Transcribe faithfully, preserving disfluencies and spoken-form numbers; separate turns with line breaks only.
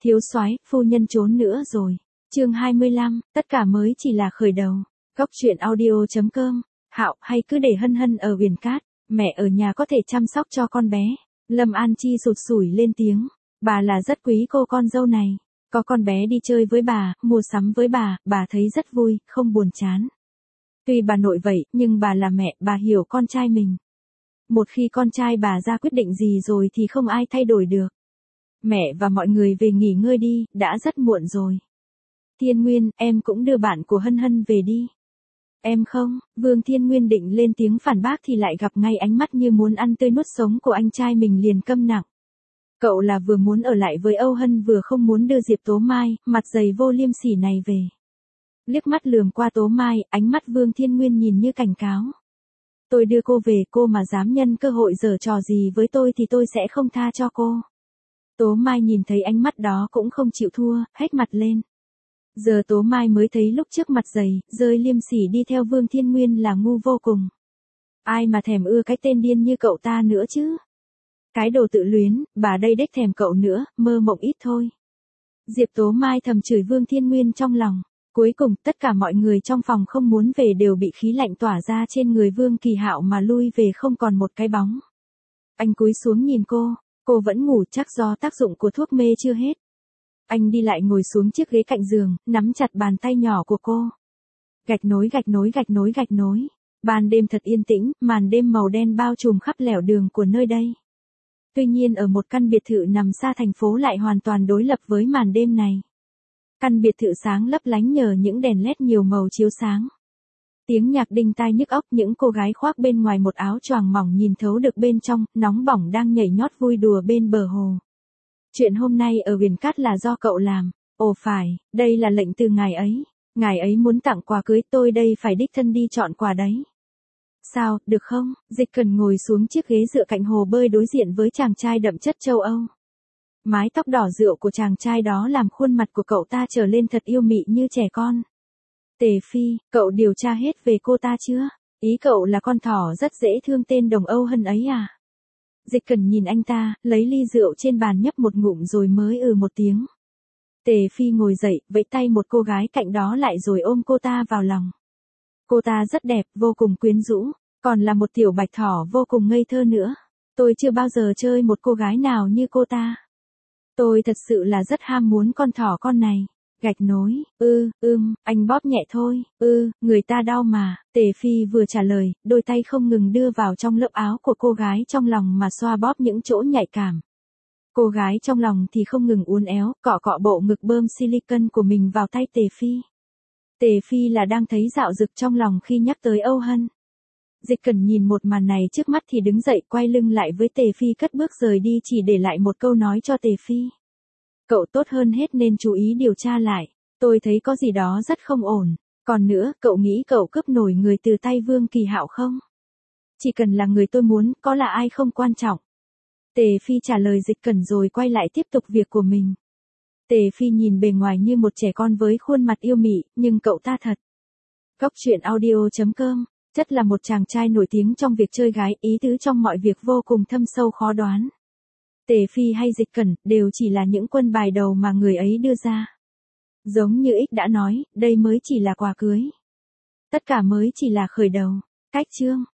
Thiếu soái, phu nhân trốn nữa rồi. Chương hai mươi lăm, tất cả mới chỉ là khởi đầu. Góc truyện audio chấm com. Hạo, hay cứ để Hân Hân ở Huyền Cát, mẹ ở nhà có thể chăm sóc cho con bé. Lâm An Chi sụt sủi lên tiếng, bà là rất quý cô con dâu này. Có con bé đi chơi với bà, mua sắm với bà, bà thấy rất vui, không buồn chán. Tuy bà nội vậy, nhưng bà là mẹ, bà hiểu con trai mình. Một khi con trai bà ra quyết định gì rồi thì không ai thay đổi được. Mẹ và mọi người về nghỉ ngơi đi, đã rất muộn rồi. Thiên Nguyên, em cũng đưa bạn của Hân Hân về đi. Em không, Vương Thiên Nguyên định lên tiếng phản bác thì lại gặp ngay ánh mắt như muốn ăn tươi nuốt sống của anh trai mình liền câm nặng. Cậu là vừa muốn ở lại với Âu Hân vừa không muốn đưa Diệp Tố Mai, mặt dày vô liêm sỉ này về. Liếc mắt lườm qua Tố Mai, ánh mắt Vương Thiên Nguyên nhìn như cảnh cáo. Tôi đưa cô về, cô mà dám nhân cơ hội giở trò gì với tôi thì tôi sẽ không tha cho cô. Tố Mai nhìn thấy ánh mắt đó cũng không chịu thua, hét mặt lên. Giờ Tố Mai mới thấy lúc trước mặt dày, rơi liêm sỉ đi theo Vương Thiên Nguyên là ngu vô cùng. Ai mà thèm ưa cái tên điên như cậu ta nữa chứ? Cái đồ tự luyến, bà đây đếch thèm cậu nữa, mơ mộng ít thôi. Diệp Tố Mai thầm chửi Vương Thiên Nguyên trong lòng. Cuối cùng, tất cả mọi người trong phòng không muốn về đều bị khí lạnh tỏa ra trên người Vương Kỳ Hạo mà lui về không còn một cái bóng. Anh cúi xuống nhìn cô, cô vẫn ngủ chắc do tác dụng của thuốc mê chưa hết. Anh đi lại ngồi xuống chiếc ghế cạnh giường, nắm chặt bàn tay nhỏ của cô. Gạch nối gạch nối gạch nối gạch nối. Ban đêm thật yên tĩnh, màn đêm màu đen bao trùm khắp lẻo đường của nơi đây. Tuy nhiên ở một căn biệt thự nằm xa thành phố lại hoàn toàn đối lập với màn đêm này. Căn biệt thự sáng lấp lánh nhờ những đèn led nhiều màu chiếu sáng. Tiếng nhạc đinh tai nhức óc, những cô gái khoác bên ngoài một áo choàng mỏng nhìn thấu được bên trong, nóng bỏng đang nhảy nhót vui đùa bên bờ hồ. Chuyện hôm nay ở Huyền Cát là do cậu làm. Ồ phải, đây là lệnh từ ngài ấy. Ngài ấy muốn tặng quà cưới, tôi đây phải đích thân đi chọn quà đấy. Sao, được không? Dịch Cần ngồi xuống chiếc ghế dựa cạnh hồ bơi đối diện với chàng trai đậm chất châu Âu. Mái tóc đỏ rượu của chàng trai đó làm khuôn mặt của cậu ta trở lên thật yêu mị như trẻ con. Tề Phi, cậu điều tra hết về cô ta chưa? Ý cậu là con thỏ rất dễ thương tên Đồng Âu Hân ấy à? Dịch Cần nhìn anh ta, lấy ly rượu trên bàn nhấp một ngụm rồi mới ừ một tiếng. Tề Phi ngồi dậy, vẫy tay một cô gái cạnh đó lại rồi ôm cô ta vào lòng. Cô ta rất đẹp, vô cùng quyến rũ, còn là một tiểu bạch thỏ vô cùng ngây thơ nữa. Tôi chưa bao giờ chơi một cô gái nào như cô ta. Tôi thật sự là rất ham muốn con thỏ con này. Gạch nối, ư, ưm, anh bóp nhẹ thôi, ư, người ta đau mà. Tề Phi vừa trả lời, đôi tay không ngừng đưa vào trong lớp áo của cô gái trong lòng mà xoa bóp những chỗ nhạy cảm. Cô gái trong lòng thì không ngừng uốn éo, cọ cọ bộ ngực bơm silicon của mình vào tay Tề Phi. Tề Phi là đang thấy dạo dực trong lòng khi nhắc tới Âu Hân. Dịch Cẩn nhìn một màn này trước mắt thì đứng dậy quay lưng lại với Tề Phi cất bước rời đi chỉ để lại một câu nói cho Tề Phi. Cậu tốt hơn hết nên chú ý điều tra lại, tôi thấy có gì đó rất không ổn. Còn nữa, cậu nghĩ cậu cướp nổi người từ tay Vương Kỳ Hạo không? Chỉ cần là người tôi muốn, có là ai không quan trọng. Tề Phi trả lời Dịch Cẩn rồi quay lại tiếp tục việc của mình. Tề Phi nhìn bề ngoài như một trẻ con với khuôn mặt yêu mị, nhưng cậu ta thật. Góc truyện audio chấm com, chất là một chàng trai nổi tiếng trong việc chơi gái, ý tứ trong mọi việc vô cùng thâm sâu khó đoán. Tề Phi hay Dịch Cẩn, đều chỉ là những quân bài đầu mà người ấy đưa ra. Giống như X đã nói, đây mới chỉ là quà cưới. Tất cả mới chỉ là khởi đầu. Cách chương.